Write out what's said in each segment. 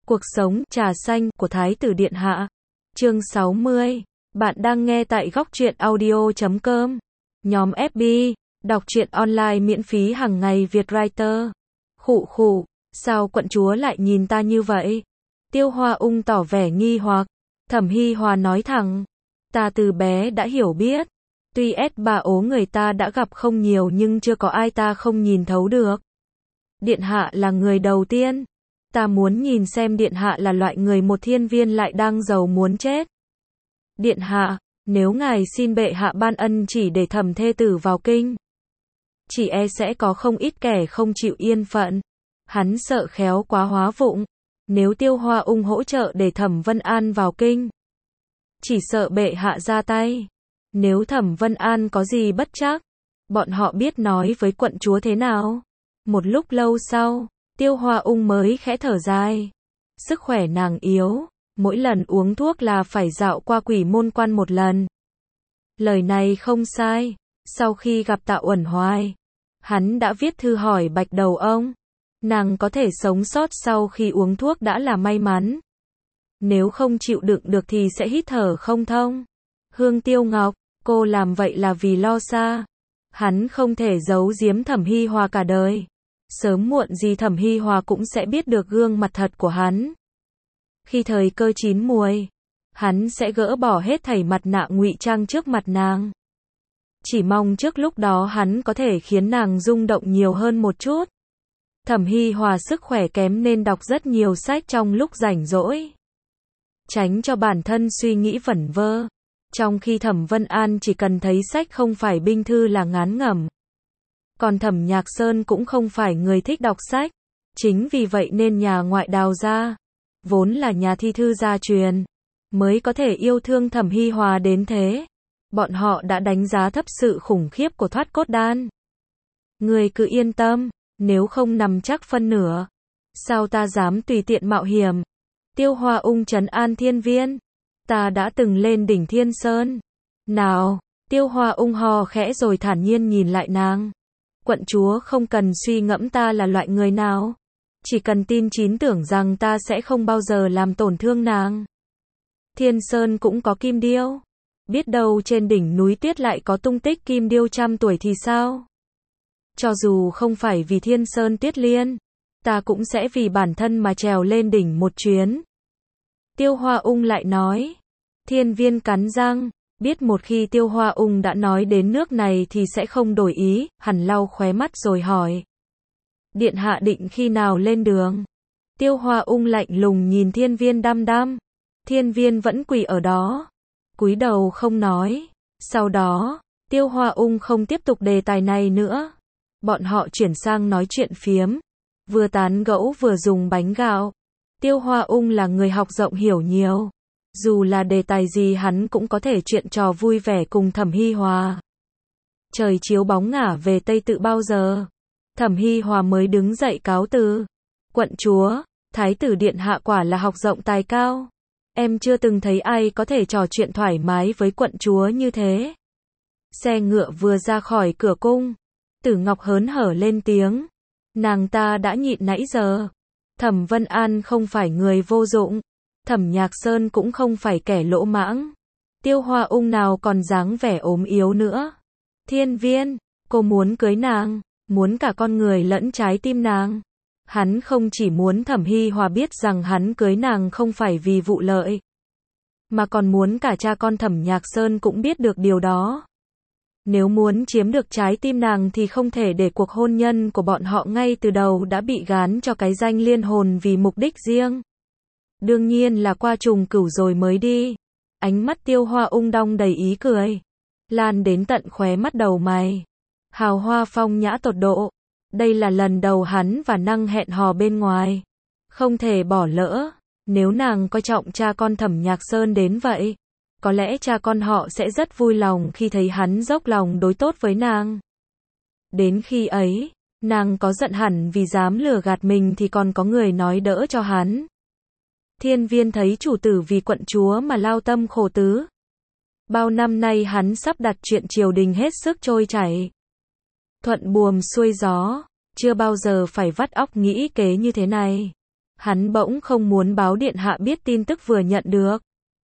Cuộc sống trà xanh của Thái tử Điện Hạ. Chương 60. Bạn đang nghe tại góc truyện audio.com. Nhóm FB. Đọc truyện online miễn phí hàng ngày Việt Writer. Khụ khụ. Sao quận chúa lại nhìn ta như vậy? Tiêu Hoa Ung tỏ vẻ nghi hoặc. Thẩm Hi Hòa nói thẳng. Ta từ bé đã hiểu biết. Tuy bà ố người ta đã gặp không nhiều nhưng chưa có ai ta không nhìn thấu được. Điện Hạ là người đầu tiên. Ta muốn nhìn xem Điện Hạ là loại người một thiên viên lại đang giàu muốn chết. Điện Hạ, nếu ngài xin bệ hạ ban ân chỉ để Thẩm thê tử vào kinh, chỉ sẽ có không ít kẻ không chịu yên phận. Hắn sợ khéo quá hóa vụng. Nếu Tiêu Hoa Ung hỗ trợ để Thẩm Vân An vào kinh, chỉ sợ bệ hạ ra tay. Nếu Thẩm Vân An có gì bất trắc, bọn họ biết nói với quận chúa thế nào? Một lúc lâu sau, Tiêu Hoa Ung mới khẽ thở dài. Sức khỏe nàng yếu, mỗi lần uống thuốc là phải dạo qua Quỷ Môn Quan một lần. Lời này không sai. Sau khi gặp Tạ Uẩn Hoài, hắn đã viết thư hỏi Bạch Đầu Ông. Nàng có thể sống sót sau khi uống thuốc đã là may mắn. Nếu không chịu đựng được thì sẽ hít thở không thông. Hương Tiêu Ngọc, cô làm vậy là vì lo xa. Hắn không thể giấu giếm Thẩm Hi Hòa cả đời. Sớm muộn gì Thẩm Hi Hòa cũng sẽ biết được gương mặt thật của hắn. Khi thời cơ chín muồi, hắn sẽ gỡ bỏ hết thảy mặt nạ ngụy trang trước mặt nàng. Chỉ mong trước lúc đó hắn có thể khiến nàng rung động nhiều hơn một chút. Thẩm Hi Hòa sức khỏe kém nên đọc rất nhiều sách trong lúc rảnh rỗi, tránh cho bản thân suy nghĩ vẩn vơ. Trong khi Thẩm Vân An chỉ cần thấy sách không phải binh thư là ngán ngẩm. Còn Thẩm Nhạc Sơn cũng không phải người thích đọc sách. Chính vì vậy nên nhà ngoại Đào gia, vốn là nhà thi thư gia truyền, mới có thể yêu thương Thẩm Hi Hòa đến thế. Bọn họ đã đánh giá thấp sự khủng khiếp của Thoát Cốt Đan. Người cứ yên tâm, nếu không nằm chắc phân nửa, sao ta dám tùy tiện mạo hiểm. Tiêu Hoa Ung trấn an Thiên Viên. Ta đã từng lên đỉnh Thiên Sơn. Nào, Tiêu Hoa Ung hò khẽ rồi thản nhiên nhìn lại nàng. Quận chúa không cần suy ngẫm ta là loại người nào. Chỉ cần tin chín tưởng rằng ta sẽ không bao giờ làm tổn thương nàng. Thiên Sơn cũng có kim điêu. Biết đâu trên đỉnh núi tuyết lại có tung tích kim điêu 100 tuổi thì sao? Cho dù không phải vì Thiên Sơn Tuyết Liên, ta cũng sẽ vì bản thân mà trèo lên đỉnh một chuyến. Tiêu Hoa Ung lại nói. Thiên Viên cắn răng, biết một khi Tiêu Hoa Ung đã nói đến nước này thì sẽ không đổi ý, hẳn lau khóe mắt rồi hỏi. Điện hạ định khi nào lên đường? Tiêu Hoa Ung lạnh lùng nhìn Thiên Viên đăm đăm. Thiên Viên vẫn quỳ ở đó, cúi đầu không nói. Sau đó, Tiêu Hoa Ung không tiếp tục đề tài này nữa. Bọn họ chuyển sang nói chuyện phiếm, vừa tán gẫu vừa dùng bánh gạo. Tiêu Hoa Ung là người học rộng hiểu nhiều. Dù là đề tài gì hắn cũng có thể chuyện trò vui vẻ cùng Thẩm Hi Hòa. Trời chiếu bóng ngả về Tây Tự bao giờ, Thẩm Hi Hòa mới đứng dậy cáo từ. Quận chúa, Thái tử Điện Hạ quả là học rộng tài cao. Em chưa từng thấy ai có thể trò chuyện thoải mái với quận chúa như thế. Xe ngựa vừa ra khỏi cửa cung, Tử Ngọc hớn hở lên tiếng. Nàng ta đã nhịn nãy giờ. Thẩm Vân An không phải người vô dụng. Thẩm Nhạc Sơn cũng không phải kẻ lỗ mãng. Tiêu Hoa Ung nào còn dáng vẻ ốm yếu nữa. Thiên Viên, cô muốn cưới nàng, muốn cả con người lẫn trái tim nàng. Hắn không chỉ muốn Thẩm Hi Hòa biết rằng hắn cưới nàng không phải vì vụ lợi, mà còn muốn cả cha con Thẩm Nhạc Sơn cũng biết được điều đó. Nếu muốn chiếm được trái tim nàng thì không thể để cuộc hôn nhân của bọn họ ngay từ đầu đã bị gán cho cái danh liên hồn vì mục đích riêng. Đương nhiên là qua trùng cửu rồi mới đi. Ánh mắt Tiêu Hoa Ung đong đầy ý cười, lan đến tận khóe mắt đầu mày. Hào hoa phong nhã tột độ. Đây là lần đầu hắn và nàng hẹn hò bên ngoài. Không thể bỏ lỡ. Nếu nàng coi trọng cha con Thẩm Nhạc Sơn đến vậy, có lẽ cha con họ sẽ rất vui lòng khi thấy hắn dốc lòng đối tốt với nàng. Đến khi ấy, nàng có giận hẳn vì dám lừa gạt mình thì còn có người nói đỡ cho hắn. Thiên Viên thấy chủ tử vì quận chúa mà lao tâm khổ tứ. Bao năm nay hắn sắp đặt chuyện triều đình hết sức trôi chảy, thuận buồm xuôi gió, chưa bao giờ phải vắt óc nghĩ kế như thế này. Hắn bỗng không muốn báo điện hạ biết tin tức vừa nhận được.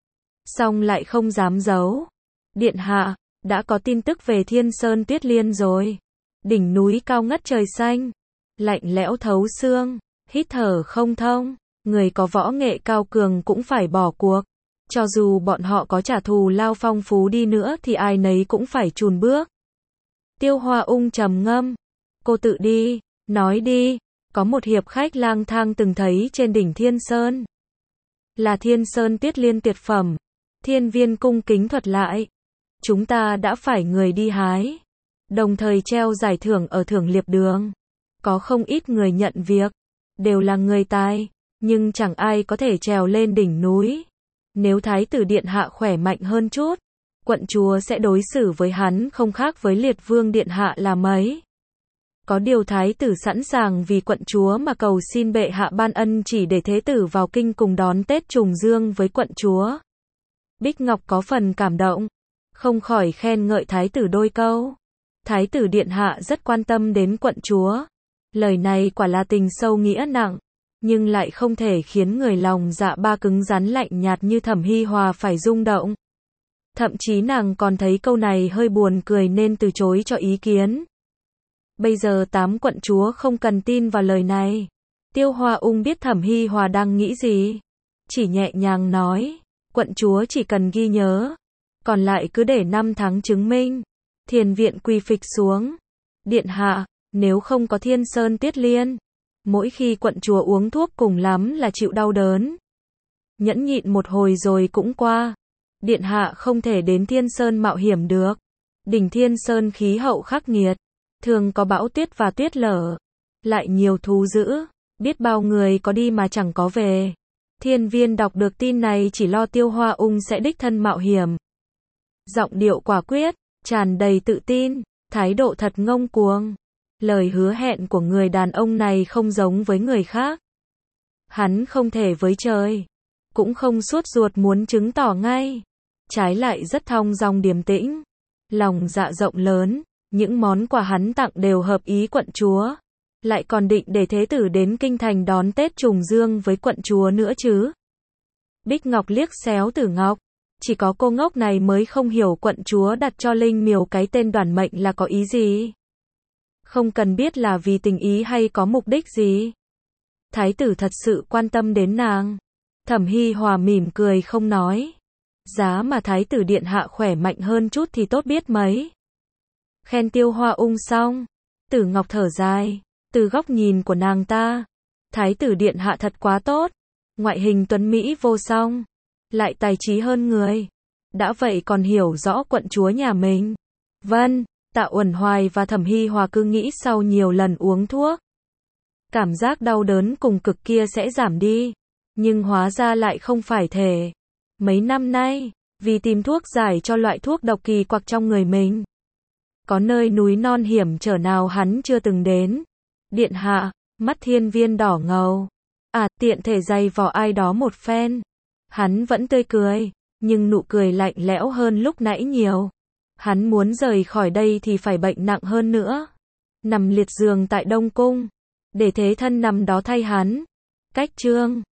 Song lại không dám giấu. Điện hạ, đã có tin tức về Thiên Sơn Tuyết Liên rồi. Đỉnh núi cao ngất trời xanh, lạnh lẽo thấu xương, hít thở không thông. Người có võ nghệ cao cường cũng phải bỏ cuộc. Cho dù bọn họ có trả thù lao phong phú đi nữa thì ai nấy cũng phải chùn bước. Tiêu Hoa Ung trầm ngâm. Cô tự đi, nói đi. Có một hiệp khách lang thang từng thấy trên đỉnh Thiên Sơn. Là Thiên Sơn Tuyết Liên tuyệt phẩm. Thiên Viên cung kính thuật lại. Chúng ta đã phải người đi hái. Đồng thời treo giải thưởng ở Thưởng Liệp Đường. Có không ít người nhận việc. Đều là người tài. Nhưng chẳng ai có thể trèo lên đỉnh núi. Nếu Thái tử Điện Hạ khỏe mạnh hơn chút, quận chúa sẽ đối xử với hắn không khác với Liệt Vương Điện Hạ là mấy. Có điều Thái tử sẵn sàng vì quận chúa mà cầu xin bệ hạ ban ân chỉ để thế tử vào kinh cùng đón Tết trùng dương với quận chúa. Bích Ngọc có phần cảm động, không khỏi khen ngợi Thái tử đôi câu. Thái tử Điện Hạ rất quan tâm đến quận chúa. Lời này quả là tình sâu nghĩa nặng, nhưng lại không thể khiến người lòng dạ ba cứng rắn lạnh nhạt như Thẩm Hi Hòa phải rung động. Thậm chí nàng còn thấy câu này hơi buồn cười nên từ chối cho ý kiến. Bây giờ 8 quận chúa không cần tin vào lời này. Tiêu Hoa Ung biết Thẩm Hi Hòa đang nghĩ gì. Chỉ nhẹ nhàng nói, quận chúa chỉ cần ghi nhớ. Còn lại cứ để 5 tháng chứng minh. Thiền viện quỳ phịch xuống. Điện hạ, nếu không có Thiên Sơn Tuyết Liên, mỗi khi quận chúa uống thuốc cùng lắm là chịu đau đớn. Nhẫn nhịn một hồi rồi cũng qua. Điện hạ không thể đến Thiên Sơn mạo hiểm được. Đỉnh Thiên Sơn khí hậu khắc nghiệt, thường có bão tuyết và tuyết lở, lại nhiều thú dữ, biết bao người có đi mà chẳng có về. Thiên Viên đọc được tin này chỉ lo Tiêu Hoa Ung sẽ đích thân mạo hiểm. Giọng điệu quả quyết, tràn đầy tự tin, thái độ thật ngông cuồng. Lời hứa hẹn của người đàn ông này không giống với người khác. Hắn không thể với trời, cũng không suốt ruột muốn chứng tỏ ngay. Trái lại rất thong dong điềm tĩnh, lòng dạ rộng lớn, những món quà hắn tặng đều hợp ý quận chúa. Lại còn định để thế tử đến kinh thành đón Tết trùng dương với quận chúa nữa chứ. Bích Ngọc liếc xéo Tử Ngọc. Chỉ có cô ngốc này mới không hiểu quận chúa đặt cho Linh Miều cái tên Đoàn Mệnh là có ý gì. Không cần biết là vì tình ý hay có mục đích gì. Thái tử thật sự quan tâm đến nàng. Thẩm Hi Hòa mỉm cười không nói. Giá mà Thái tử Điện Hạ khỏe mạnh hơn chút thì tốt biết mấy. Khen Tiêu Hoa Ung xong, Tử Ngọc thở dài. Từ góc nhìn của nàng ta, Thái tử Điện Hạ thật quá tốt. Ngoại hình tuấn Mỹ vô song, lại tài trí hơn người. Đã vậy còn hiểu rõ quận chúa nhà mình. Vâng, Tạ Uẩn Hoài và Thẩm Hi Hòa cứ nghĩ sau nhiều lần uống thuốc, cảm giác đau đớn cùng cực kia sẽ giảm đi. Nhưng hóa ra lại không phải thể. Mấy năm nay, vì tìm thuốc giải cho loại thuốc độc kỳ quặc trong người mình, có nơi núi non hiểm trở nào hắn chưa từng đến. Điện hạ, mắt Thiên Viên đỏ ngầu. Tiện thể giày vò ai đó một phen. Hắn vẫn tươi cười, nhưng nụ cười lạnh lẽo hơn lúc nãy nhiều. Hắn muốn rời khỏi đây thì phải bệnh nặng hơn nữa. Nằm liệt giường tại Đông Cung, để thế thân nằm đó thay hắn. Cách chương